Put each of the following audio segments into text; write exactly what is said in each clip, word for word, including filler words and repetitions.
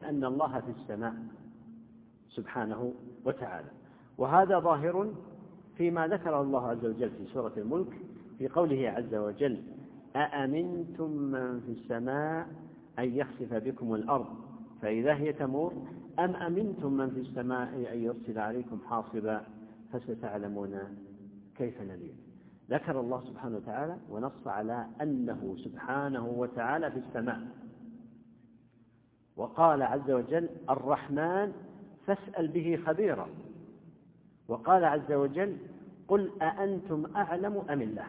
أن الله في السماء سبحانه وتعالى. وهذا ظاهر فيما ذكر الله عز وجل في سورة الملك في قوله عز وجل: أأمنتم من في السماء أن يخسف بكم الأرض فإذا هي تمور أم أمنتم من في السماء أن يرسل عليكم حاصبا فستعلمون كيف نذير. ذكر الله سبحانه وتعالى ونص على أنه سبحانه وتعالى في السماء، وقال عز وجل: الرحمن فاسأل به خبيرا، وقال عز وجل: قل أأنتم أعلم أم الله.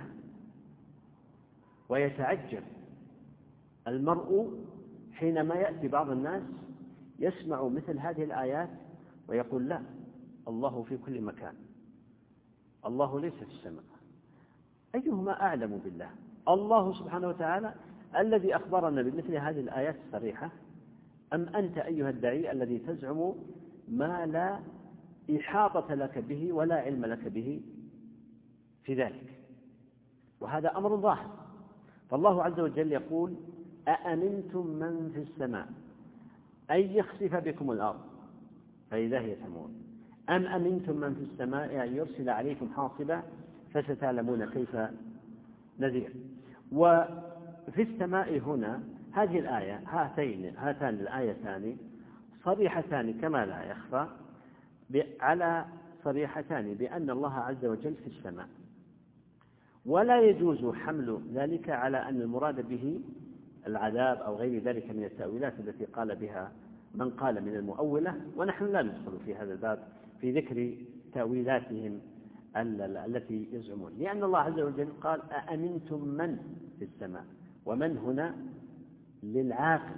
ويتعجب المرء حينما يأتي بعض الناس يسمع مثل هذه الآيات ويقول: لا، الله في كل مكان، الله ليس في السماء. أيهما أعلم بالله؟ الله سبحانه وتعالى الذي أخبرنا بمثل هذه الآيات الصريحة، أم أنت أيها الداعي الذي تزعم ما لا إحاطة لك به ولا علم لك به في ذلك؟ وهذا أمر ظاهر. فالله عز وجل يقول: أأمنتم من في السماء أن يخسف بكم الأرض فإذا هي تمور أم أمنتم من في السماء أن يرسل عليكم حاصبا فستعلمون كيف نذير. وفي السماء هنا هذه الآية، هاتين هاتان الآيتان صريحتان كما لا يخفى على صريحتان بأن الله عز وجل في السماء، ولا يجوز حمل ذلك على أن المراد به العذاب أو غير ذلك من التأويلات التي قال بها من قال من المؤولة، ونحن لا ندخل في هذا الباب في ذكر تأويلاتهم التي يزعمون، لأن الله عز وجل قال: أأمنتم من في السماء، ومن هنا للعاقل،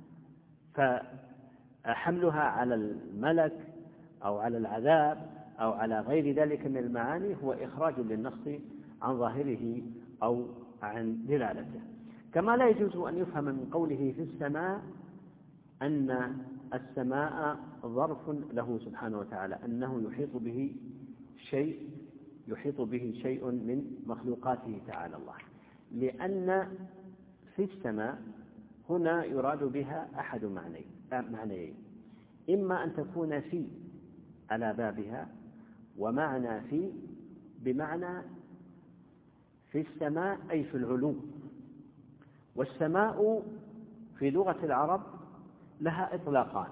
فحملها على الملك أو على العذاب أو على غير ذلك من المعاني هو إخراج للنص عن ظاهره أو عن دلالته. كما لا يجوز أن يفهم من قوله في السماء أن السماء ظرف له سبحانه وتعالى، أنه يحيط به شيء يحيط به شيء من مخلوقاته تعالى الله، لأن في السماء هنا يراد بها أحد معنيين: إما أن تكون في على بابها، ومعنى في بمعنى في السماء أي في العلو. والسماء في لغة العرب لها إطلاقان: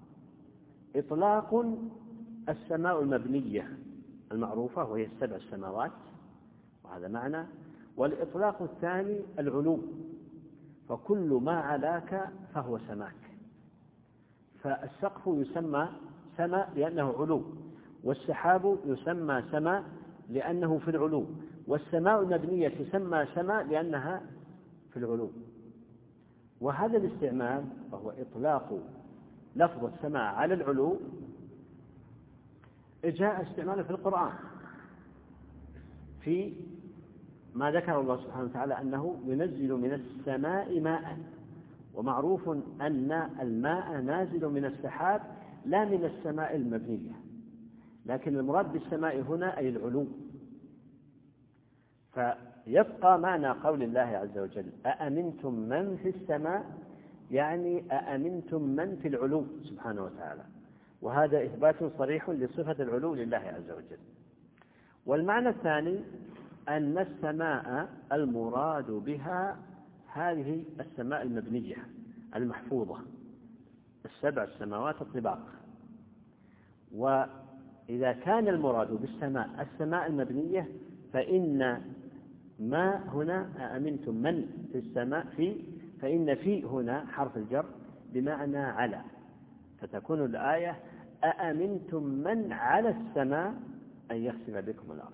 إطلاق السماء المبنية المعروفة وهي السبع السماوات، وهذا معنى، والإطلاق الثاني العلو، فكل ما علاك فهو سماك. فالسقف يسمى سماء لأنه علو، والسحاب يسمى سماء لأنه في العلو، والسماء المبنية تسمى سماء لأنها في العلو. وهذا الاستعمال وهو إطلاق لفظ السماء على العلو جاء استعماله في القرآن في ما ذكر الله سبحانه وتعالى أنه ينزل من السماء ماء، ومعروف أن الماء نازل من السحاب لا من السماء المبنية، لكن المراد بالسماء هنا أي العلو. فيبقى معنى قول الله عز وجل: أأمنتم من في السماء، يعني أأمنتم من في العلو سبحانه وتعالى، وهذا إثبات صريح لصفة العلو لله عز وجل. والمعنى الثاني أن السماء المراد بها هذه السماء المبنية المحفوظة، السبع السماوات الطباق. وإذا كان المراد بالسماء السماء المبنية فإن ما هنا أأمنتم من في السماء في فإن في هنا حرف الجر بمعنى على، فتكون الآية: أأمنتم من على السماء أن يخسف بكم الأرض.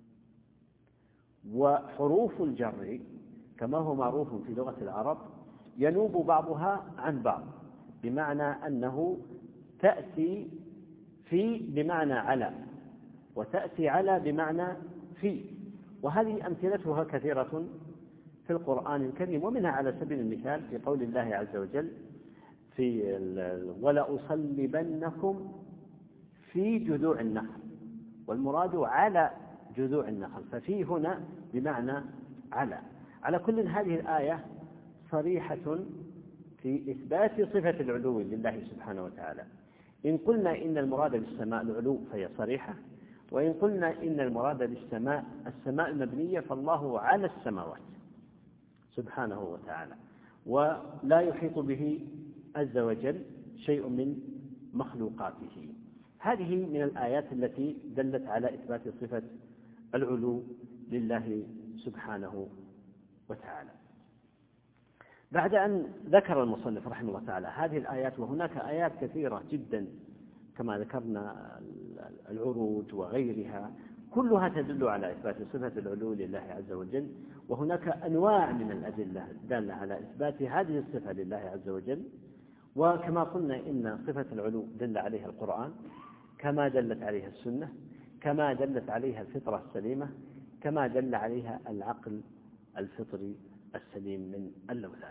وحروف الجر كما هو معروف في لغة العرب ينوب بعضها عن بعض، بمعنى أنه تأتي في بمعنى على، وتأتي على بمعنى في، وهذه أمثلتها كثيرة في القرآن الكريم. ومنها على سبيل المثال في قول الله عز وجل في ولأصلبنكم في جذوع النخل، والمراد على جذوع النخل، ففي هنا بمعنى على. على كل هذه الآية صريحة في إثبات صفة العلو لله سبحانه وتعالى. إن قلنا إن المراد بالسماء العلو فهي صريحة، وإن قلنا إن المراد بالسماء السماء المبنية فالله على السماوات سبحانه وتعالى، ولا يحيط به عز وجل شيء من مخلوقاته. هذه من الآيات التي دلت على إثبات صفة العلو لله سبحانه وتعالى. بعد أن ذكر المصنف رحمه الله تعالى هذه الآيات، وهناك آيات كثيرة جدا كما ذكرنا العروج وغيرها كلها تدل على إثبات صفة العلو لله عز وجل، وهناك أنواع من الأدلة دالة على إثبات هذه الصفة لله عز وجل. وكما قلنا إن صفة العلو دل عليها القرآن، كما دلت عليها السنة، كما دلت عليها الفطرة السليمة، كما دل عليها العقل الفطري السليم من اللوثات.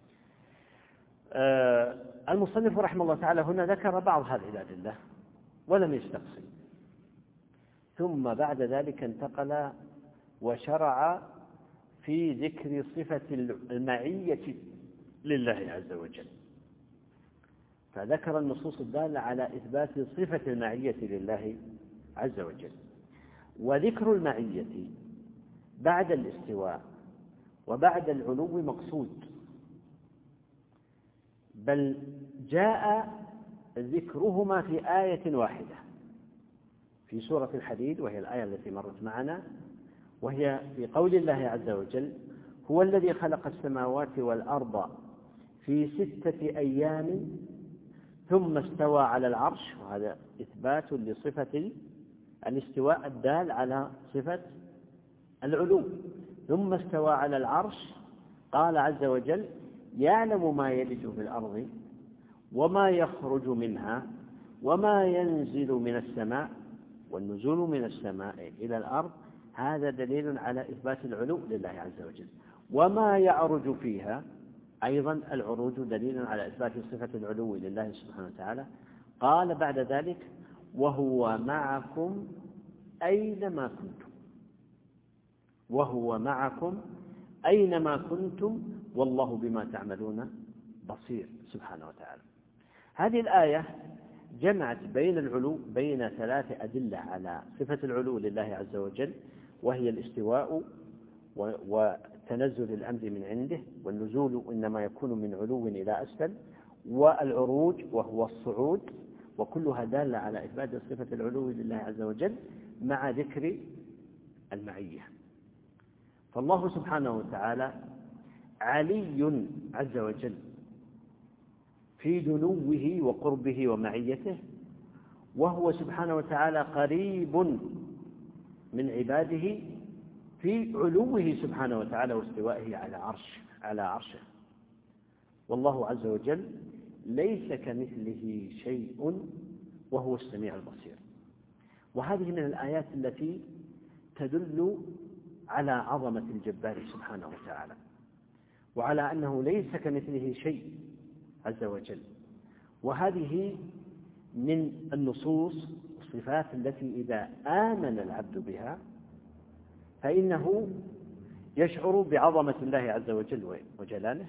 آه المصنف رحمه الله تعالى هنا ذكر بعض هذه الأدلة ولم يستقصي، ثم بعد ذلك انتقل وشرع في ذكر صفة المعية لله عز وجل، فذكر النصوص الدالة على إثبات صفة المعية لله عز وجل. وذكر المعية بعد الاستواء وبعد العلو مقصود، بل جاء ذكرهما في آية واحدة في سورة الحديد، وهي الآية التي مرت معنا، وهي في قول الله عز وجل: هو الذي خلق السماوات والأرض في ستة أيام ثم استوى على العرش. وهذا إثبات لصفة الاستواء الدال على صفة العلو. ثم استوى على العرش، قال عز وجل: يعلم ما يلج في الأرض وما يخرج منها وما ينزل من السماء والنزول من السماء إلى الأرض. هذا دليل على إثبات العلو لله عز وجل. وما يعرج فيها، أيضا العروج دليل على إثبات صفة العلو لله سبحانه وتعالى. قال بعد ذلك: وهو معكم أينما كنتم، وهو معكم أينما كنتم والله بما تعملون بصير سبحانه وتعالى. هذه الآية جمعت بين العلو بين ثلاث أدلة على صفة العلو لله عز وجل، وهي الاستواء وتنزل الأمر من عنده، والنزول إنما يكون من علو إلى أسفل، والعروج وهو الصعود، وكلها دالة على إثبات صفة العلو لله عز وجل مع ذكر المعية. فالله سبحانه وتعالى علي عز وجل في دنوه وقربه ومعيته، وهو سبحانه وتعالى قريب من عباده في علوه سبحانه وتعالى واستوائه على عرش على عرشه. والله عز وجل ليس كمثله شيء وهو السميع البصير. وهذه من الآيات التي تدل على عظمة الجبار سبحانه وتعالى، وعلى أنه ليس كمثله شيء عز وجل. وهذه من النصوص والصفات التي إذا آمن العبد بها فإنه يشعر بعظمة الله عز وجل وجلاله،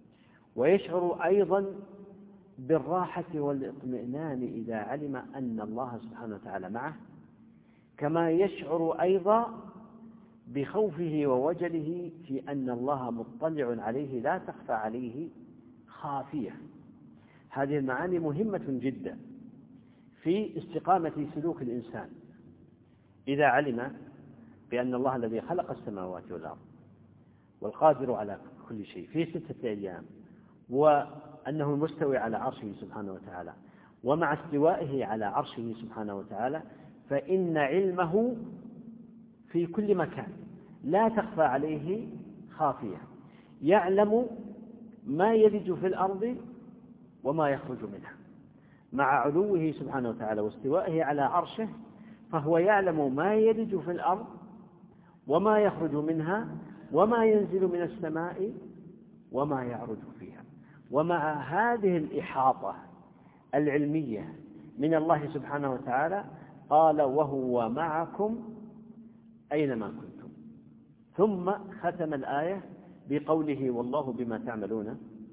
ويشعر أيضا بالراحة والاطمئنان إذا علم أن الله سبحانه وتعالى معه، كما يشعر أيضا بخوفه ووجله في أن الله مطلع عليه لا تخفى عليه خافية. هذه المعاني مهمة جدا في استقامة سلوك الإنسان إذا علم بأن الله الذي خلق السماوات والأرض والقادر على كل شيء في ستة أيام، وأنه المستوي على عرشه سبحانه وتعالى، ومع استوائه على عرشه سبحانه وتعالى فإن علمه في كل مكان لا تخفى عليه خافية، يعلم ما يلج في الأرض وما يخرج منها. مع علوه سبحانه وتعالى واستوائه على عرشه فهو يعلم ما يلج في الأرض وما يخرج منها وما ينزل من السماء وما يعرج فيها. ومع هذه الإحاطة العلمية من الله سبحانه وتعالى قال: وهو معكم أينما كنتم. ثم ختم الآية بقوله: والله بما تعملون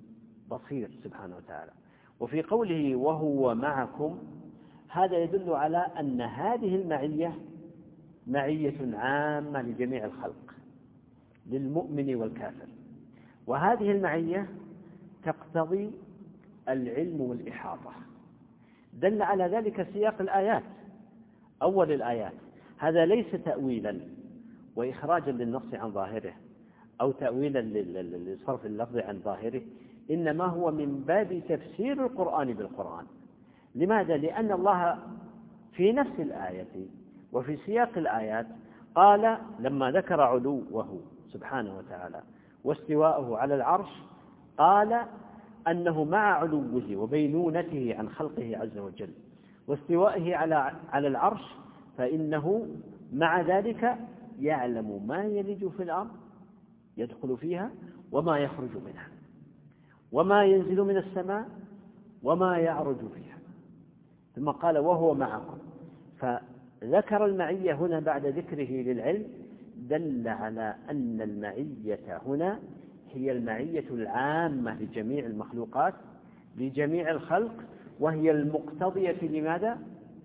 بصير سبحانه وتعالى. وفي قوله وهو معكم هذا يدل على أن هذه المعية معية عامة لجميع الخلق للمؤمن والكافر، وهذه المعية تقتضي العلم والإحاطة. دل على ذلك سياق الآيات، أول الآيات. هذا ليس تأويلا وإخراجا للنص عن ظاهره أو تأويلا لصرف اللفظ عن ظاهره، إنما هو من باب تفسير القرآن بالقرآن. لماذا؟ لأن الله في نفس الآية وفي سياق الآيات قال لما ذكر علوه سبحانه وتعالى واستواءه على العرش قال أنه مع علوه وبينونته عن خلقه عز وجل واستوائه على على العرش فإنه مع ذلك يعلم ما يلج في الأرض يدخل فيها وما يخرج منها وما ينزل من السماء وما يعرج فيها. ثم قال وهو معكم، فذكر المعية هنا بعد ذكره للعلم دل على أن المعية هنا هي المعية العامة لجميع المخلوقات لجميع الخلق، وهي المقتضية لماذا؟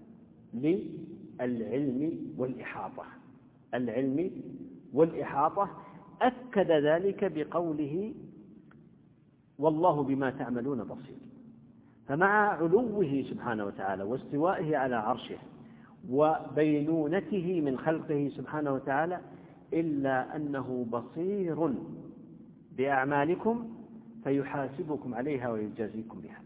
للعلم والإحاطة. العلم والإحاطة أكد ذلك بقوله والله بما تعملون بصير. فمع علوه سبحانه وتعالى واستوائه على عرشه وبينونته من خلقه سبحانه وتعالى إلا أنه بصير بأعمالكم فيحاسبكم عليها ويجازيكم بها.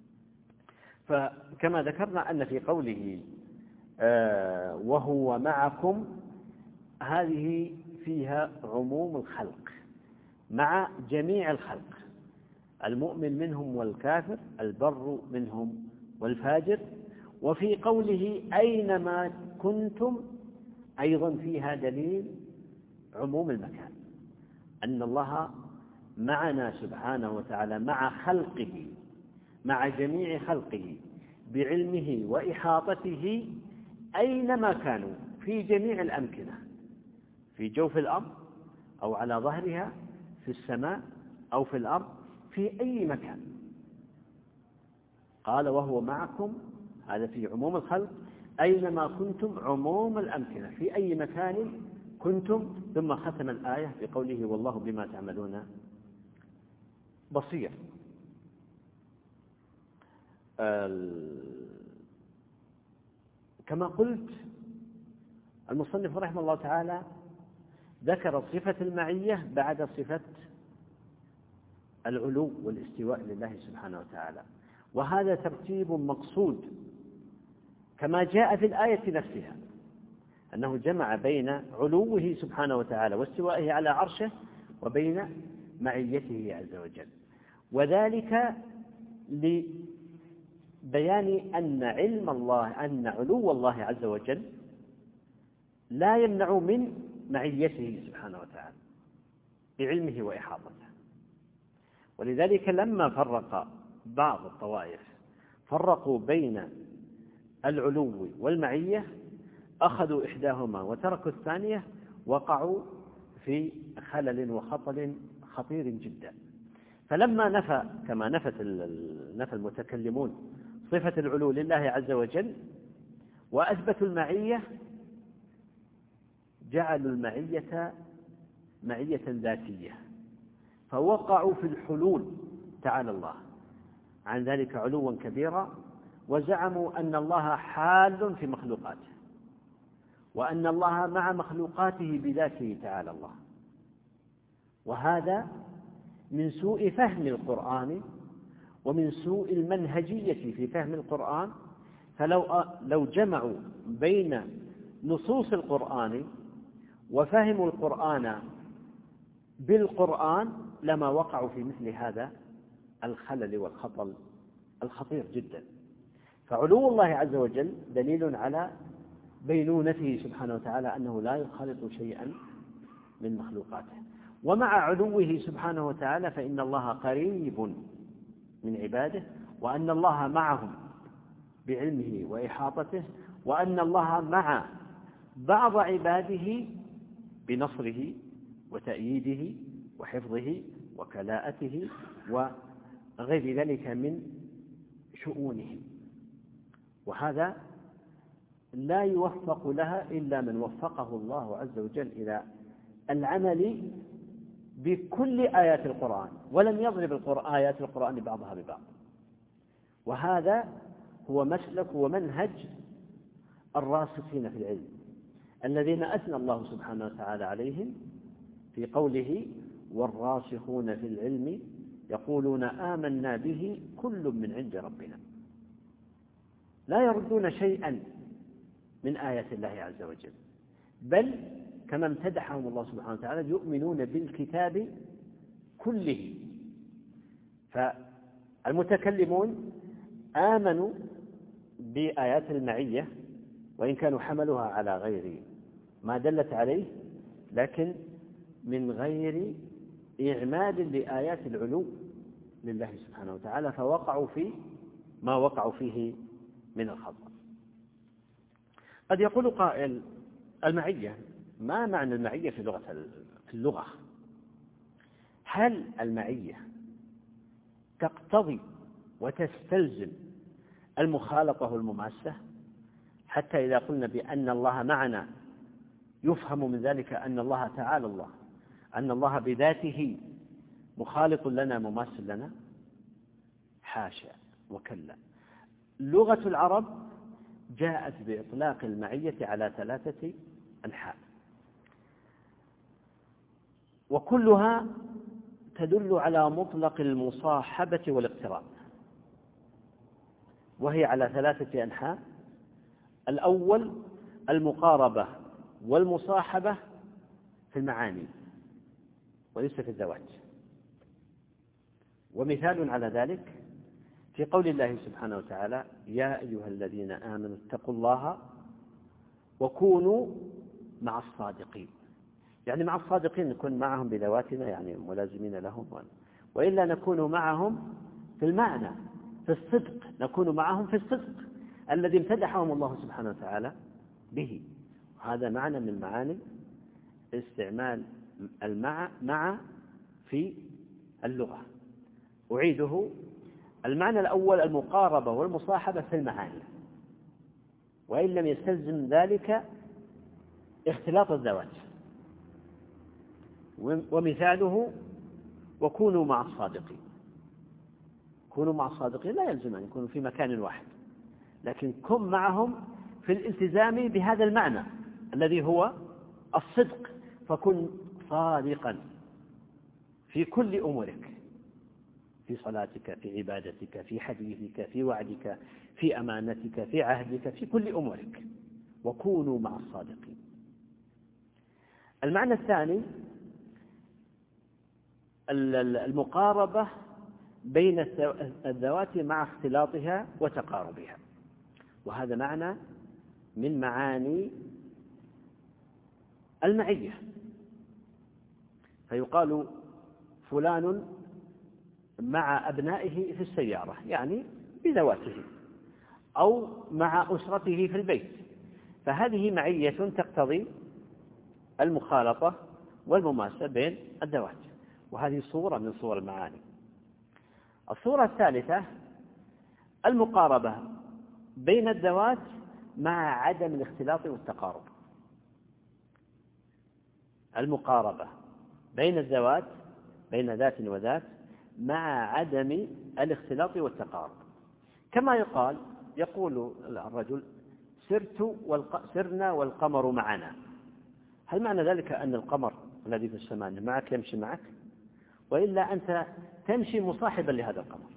فكما ذكرنا أن في قوله آه وهو معكم هذه فيها عموم الخلق مع جميع الخلق، المؤمن منهم والكافر، البر منهم والفاجر. وفي قوله أينما كنتم أيضا فيها دليل عموم المكان، أن الله معنا سبحانه وتعالى مع خلقه مع جميع خلقه بعلمه وإحاطته أينما كانوا في جميع الأمكنة، في جوف الأرض أو على ظهرها، في السماء أو في الأرض، في أي مكان. قال وهو معكم هذا في عموم الخلق، أينما كنتم عموم الأمكنة في أي مكان كنتم. ثم ختم الآية بقوله والله بما تعملون بصير. كما قلت المصنف رحمه الله تعالى ذكر صفة المعية بعد صفة العلو والاستواء لله سبحانه وتعالى، وهذا ترتيب مقصود كما جاء في الآية نفسها، أنه جمع بين علوه سبحانه وتعالى واستوائه على عرشه وبين معيته عز وجل، وذلك لبيان أن علم الله أن علو الله عز وجل لا يمنع من معيته سبحانه وتعالى بعلمه وإحاطته. ولذلك لما فرق بعض الطوائف فرقوا بين العلو والمعية أخذوا إحداهما وتركوا الثانية، وقعوا في خلل وخطل خطير جدا. فلما نفى كما نفت نفى المتكلمون صفة العلو لله عز وجل وأثبتوا المعية، جعلوا المعية معية ذاتية، فوقعوا في الحلول تعالى الله عن ذلك علوا كبيرا، وزعموا أن الله حال في مخلوقاته، وأن الله مع مخلوقاته بذاته تعالى الله. وهذا من سوء فهم القرآن ومن سوء المنهجية في فهم القرآن. فلو لو جمعوا بين نصوص القرآن وفهموا القرآن بالقرآن لما وقعوا في مثل هذا الخلل والخطل الخطير جدا. فعلو الله عز وجل دليل على بينونته سبحانه وتعالى أنه لا يخالط شيئا من مخلوقاته، ومع علوه سبحانه وتعالى فإن الله قريب من عباده، وأن الله معهم بعلمه وإحاطته، وأن الله مع بعض عباده بنصره وتأييده وحفظه وكلاءته غير ذلك من شؤونهم، وهذا لا يوفق لها إلا من وفقه الله عز وجل إلى العمل بكل آيات القرآن، ولم يضرب آيات القرآن بعضها ببعض. وهذا هو مسلك ومنهج الراسخين في العلم الذين أثنى الله سبحانه وتعالى عليهم في قوله: والراسخون في العلم يقولون آمنا به كل من عند ربنا. لا يردون شيئا من آيات الله عز وجل، بل كما امتدحهم الله سبحانه وتعالى يؤمنون بالكتاب كله. فالمتكلمون آمنوا بآيات المعية وإن كانوا حملوها على غير ما دلت عليه، لكن من غير إعمال لآيات العلو لله سبحانه وتعالى، فوقعوا في ما وقعوا فيه من الخطأ. قد يقول قائل: المعية، ما معنى المعية في لغة في اللغة؟ هل المعية تقتضي وتستلزم المخالطة والمماسة؟ حتى إذا قلنا بأن الله معنا يفهم من ذلك أن الله تعالى الله أن الله بذاته مخالط لنا مماثل لنا؟ حاشا وكلا. لغة العرب جاءت بإطلاق المعية على ثلاثة أنحاء، وكلها تدل على مطلق المصاحبة والاقتراب، وهي على ثلاثة أنحاء. الأول المقاربة والمصاحبة في المعاني وليس في الذوات. ومثال على ذلك في قول الله سبحانه وتعالى: يا أيها الذين آمنوا اتقوا الله وكونوا مع الصادقين. يعني مع الصادقين نكون معهم بذواتنا، يعني ملازمين لهم، وإلا نكون معهم في المعنى، في الصدق، نكون معهم في الصدق الذي امتدحهم الله سبحانه وتعالى به. هذا معنى من معاني استعمال المع مع في اللغة. أعيده: المعنى الأول المقاربة والمصاحبة في المعاني، وإن لم يستلزم ذلك اختلاط الذوات. ومثاله: وكونوا مع الصادقين. كونوا مع الصادقين لا يلزم أن يكونوا في مكان واحد، لكن كن معهم في الالتزام بهذا المعنى الذي هو الصدق، فكن صادقا في كل أمورك، في صلاتك، في عبادتك، في حديثك، في وعدك، في أمانتك، في عهدك، في كل أمورك. وكونوا مع الصادقين. المعنى الثاني المقاربة بين الذوات مع اختلاطها وتقاربها، وهذا معنى من معاني المعية. فيقال فلان مع أبنائه في السيارة، يعني بذواته، أو مع أسرته في البيت، فهذه معية تقتضي المخالطة والمماسة بين الذوات، وهذه صورة من صور المعاني. الصورة الثالثة المقاربة بين الذوات مع عدم الاختلاط والتقارب. المقاربة بين الذوات، بين ذات وذات، مع عدم الاختلاط والتقارب. كما يقال يقول الرجل: سرت والق... سرنا والقمر معنا. هل معنى ذلك أن القمر الذي في السماء معك يمشي معك، وإلا أنت تمشي مصاحبا لهذا القمر؟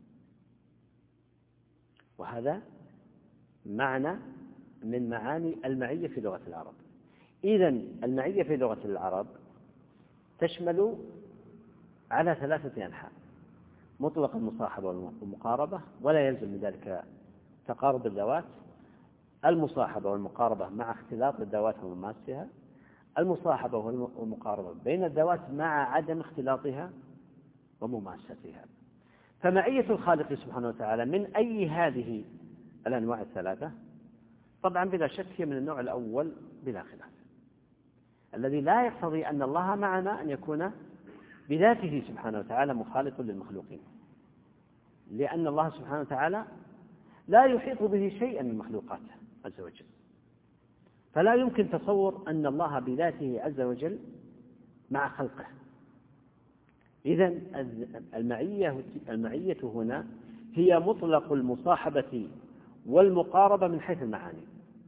وهذا معنى من معاني المعية في لغة العرب. إذن المعية في لغة العرب تشمل على ثلاثة أنحاء: مطلق المصاحبة والمقاربة، ولا يلزم من ذلك تقارب الذوات، المصاحبة والمقاربة مع اختلاط الذوات ومماسها، المصاحبة والمقاربة بين الذوات مع عدم اختلاطها ومماستها. فمعية الخالق سبحانه وتعالى من أي هذه الأنواع الثلاثة؟ طبعا بلا شك هي من النوع الأول بلا خلاف، الذي لا يقتضي أن الله معنا أن يكون بذاته سبحانه وتعالى مخالط للمخلوقين، لأن الله سبحانه وتعالى لا يحيط به شيئا من مخلوقاته عز وجل، فلا يمكن تصور أن الله بذاته عز وجل مع خلقه. إذن المعية المعية هنا هي مطلق المصاحبة والمقاربة من حيث المعاني،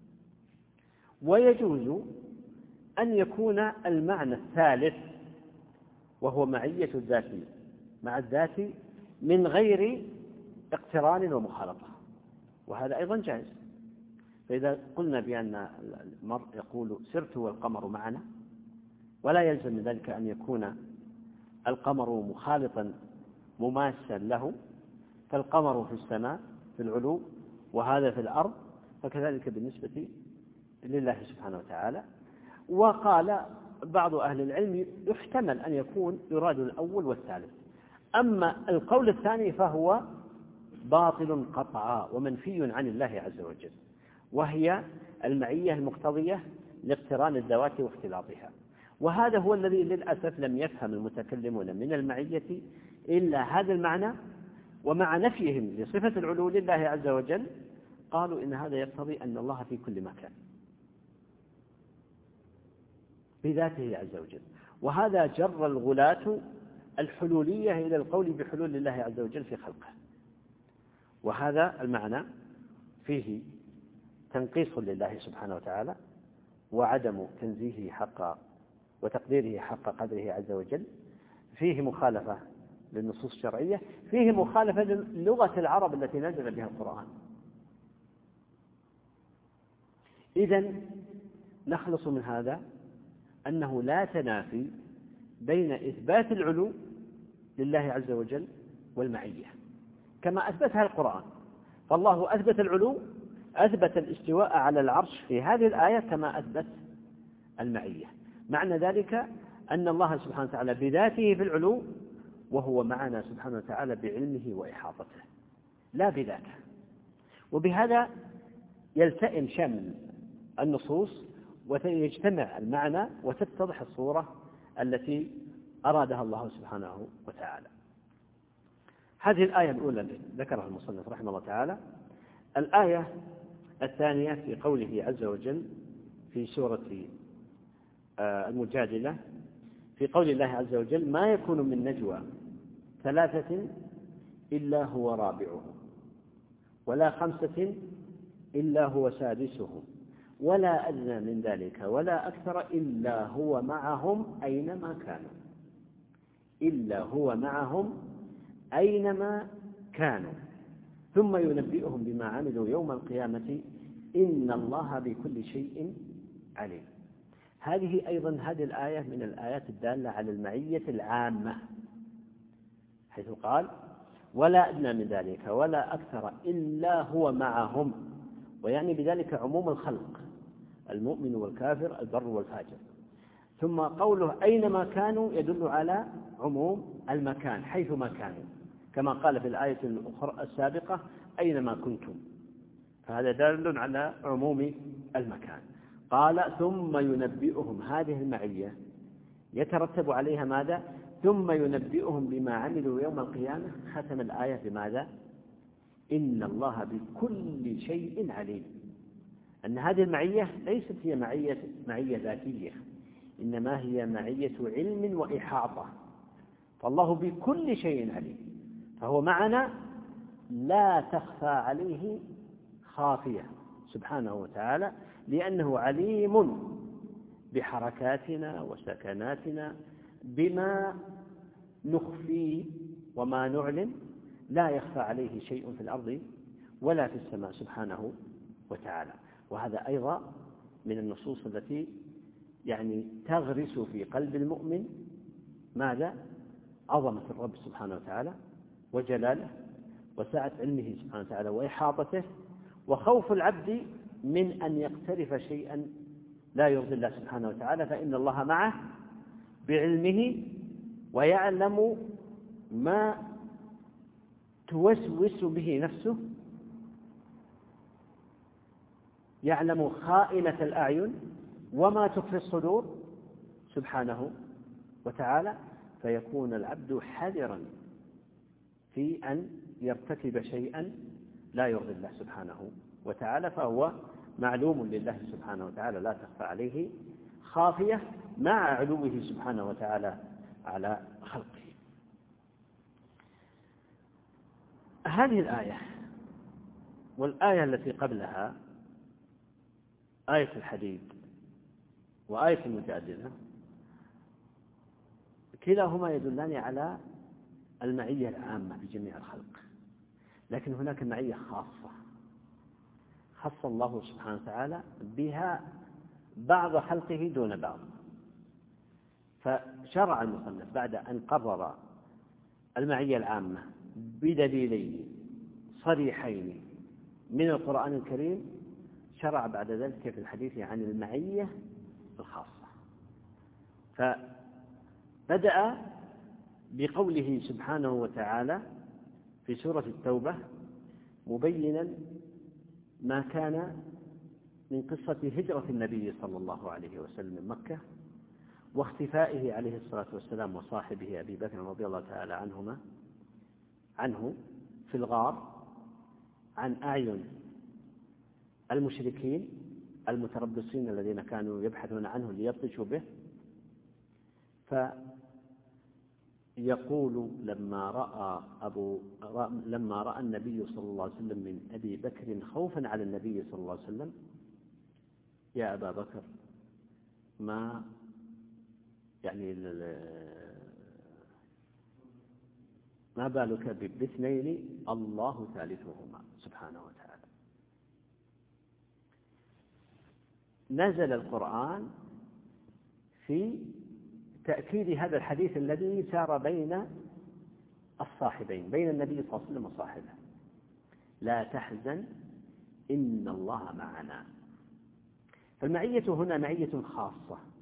ويجوز أن يكون المعنى الثالث وهو معية الذات مع الذات من غير اقتران ومخالطة، وهذا أيضا جائز. فإذا قلنا بأن المرء يقول سرت والقمر معنا، ولا يلزم من ذلك أن يكون القمر مخالطا مماسا له، فالقمر في السماء في العلو وهذا في الأرض، فكذلك بالنسبة لله سبحانه وتعالى. وقال بعض أهل العلم يحتمل أن يكون يراد الأول والثالث، أما القول الثاني فهو باطل قطعا ومنفي عن الله عز وجل، وهي المعية المقتضية لاقتران الذوات واختلاطها. وهذا هو الذي للأسف لم يفهم المتكلمون من المعية إلا هذا المعنى، ومع نفيهم لصفة العلو لله عز وجل قالوا إن هذا يقتضي أن الله في كل مكان بذاته عز وجل، وهذا جر الغلاة الحلولية إلى القول بحلول الله عز وجل في خلقه. وهذا المعنى فيه تنقيص لله سبحانه وتعالى وعدم تنزيهه حق وتقديره حق قدره عز وجل، فيه مخالفة للنصوص الشرعية، فيه مخالفة للغة العرب التي نزل بها القرآن. إذن نخلص من هذا أنه لا تنافي بين إثبات العلو لله عز وجل والمعية كما أثبتها القرآن، فالله أثبت العلو، أثبت الاستواء على العرش في هذه الآية كما أثبت المعية. معنى ذلك أن الله سبحانه وتعالى بذاته في العلو، وهو معنا سبحانه وتعالى بعلمه وإحاطته لا بذاته. وبهذا يلتئم شمل النصوص ويجتمع المعنى وتتضح الصورة التي أرادها الله سبحانه وتعالى. هذه الآية الأولى ذكرها المصنف رحمه الله تعالى. الآية الثانية في قوله عز وجل في سورة المجادلة في قول الله عز وجل: ما يكون من نجوى ثلاثة إلا هو رابعهم ولا خمسة إلا هو سادسهم ولا أدنى من ذلك ولا أكثر إلا هو معهم أينما كانوا إلا هو معهم أينما كانوا ثم ينبئهم بما عملوا يوم القيامة إن الله بكل شيء عليم. هذه أيضا هذه الآية من الآيات الدالة على المعية العامة، حيث قال: ولا أدنى من ذلك ولا أكثر إلا هو معهم، ويعني بذلك عموم الخلق، المؤمن والكافر، البر والفاجر. ثم قوله أينما كانوا يدل على عموم المكان حيثما كانوا، كما قال في الآية الأخرى السابقة: أينما كنتم، فهذا دال على عموم المكان. قال: ثم ينبئهم، هذه المعية يترتب عليها ماذا؟ ثم ينبئهم بما عملوا يوم القيامة. ختم الآية بماذا؟ إن الله بكل شيء عليم. أن هذه المعية ليست هي معية معية ذاتية، إنما هي معية علم وإحاطة، فالله بكل شيء عليم، فهو معنا لا تخفى عليه خافية سبحانه وتعالى، لأنه عليم بحركاتنا وسكناتنا، بما نخفي وما نعلن، لا يخفى عليه شيء في الأرض ولا في السماء سبحانه وتعالى. وهذا أيضا من النصوص التي يعني تغرس في قلب المؤمن ماذا؟ عظمة الرب سبحانه وتعالى وجلاله وسعة علمه سبحانه وتعالى وإحاطته، وخوف العبد من أن يقترف شيئا لا يرضي الله سبحانه وتعالى، فإن الله معه بعلمه ويعلم ما توسوس به نفسه، يعلم خائنة الأعين وما تخفي الصدور سبحانه وتعالى، فيكون العبد حذرا في أن يرتكب شيئا لا يرضي الله سبحانه وتعالى، فهو معلوم لله سبحانه وتعالى لا تخفى عليه خافية مع علوه سبحانه وتعالى على خلقه. هذه الآية والآية التي قبلها آية الحديد وآية المجادلة كلاهما يدلان على المعية العامة بجميع الخلق، لكن هناك معية خاصة خص الله سبحانه وتعالى بها بعض خلقه دون بعض. فشرع المصنف بعد أن قرر المعية العامة بدليلين صريحين من القرآن الكريم، شرع بعد ذلك في الحديث عن المعية الخاصة، فبدأ بقوله سبحانه وتعالى في سورة التوبة مبينا ما كان من قصة هجرة النبي صلى الله عليه وسلم من مكة واختفائه عليه الصلاة والسلام وصاحبه أبي بكر رضي الله تعالى عنهما عنه في الغار عن أعين المشركين المتربصين الذين كانوا يبحثون عنه ليبطشوا به. فيقول لما رأى أبو لما رأى النبي صلى الله عليه وسلم من أبي بكر خوفا على النبي صلى الله عليه وسلم: يا أبا بكر ما يعني ما بالك باثنين الله ثالثهما سبحانه وتعالى. نزل القرآن في تأكيد هذا الحديث الذي سار بين الصاحبين، بين النبي صلى الله عليه وسلم وصاحبه: لا تحزن إن الله معنا. فالمعية هنا معية خاصة